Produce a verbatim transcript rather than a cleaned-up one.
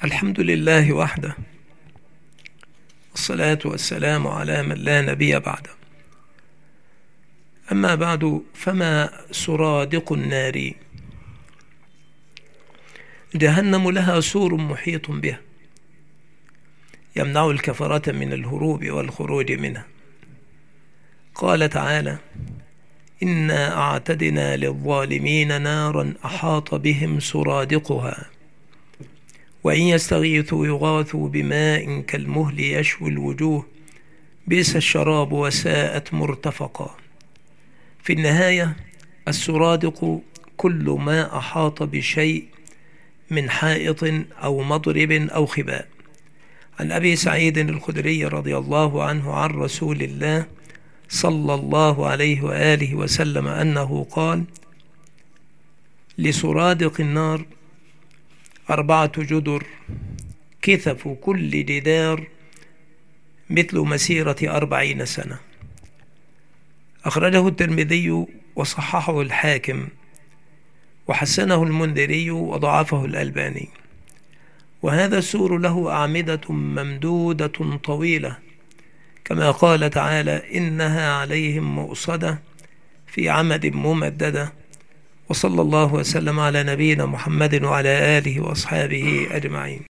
الحمد لله وحده، الصلاة والسلام على من لا نبي بعده. أما بعد، فما سرادق النار؟ جهنم لها سور محيط بها يمنع الكفرة من الهروب والخروج منها. قال تعالى: إنا أعتدنا للظالمين نارا أحاط بهم سرادقها وإن يستغيثوا يغاثوا بماء كالمهل يشوي الوجوه بئس الشراب وساءت مرتفقا. في النهاية، السرادق كل ما أحاط بشيء من حائط أو مضرب أو خباء. عن أبي سعيد الخدري رضي الله عنه عن رسول الله صلى الله عليه وآله وسلم أنه قال: لسرادق النار أربعة جدر، كثف كل جدار مثل مسيرة أربعين سنة. أخرجه الترمذي وصححه الحاكم وحسنه المنذري وضعفه الألباني. وهذا السور له أعمدة ممدودة طويلة، كما قال تعالى: إنها عليهم مؤصدة في عمد ممددة. وصلى الله وسلم على نبينا محمد وعلى آله وأصحابه أجمعين.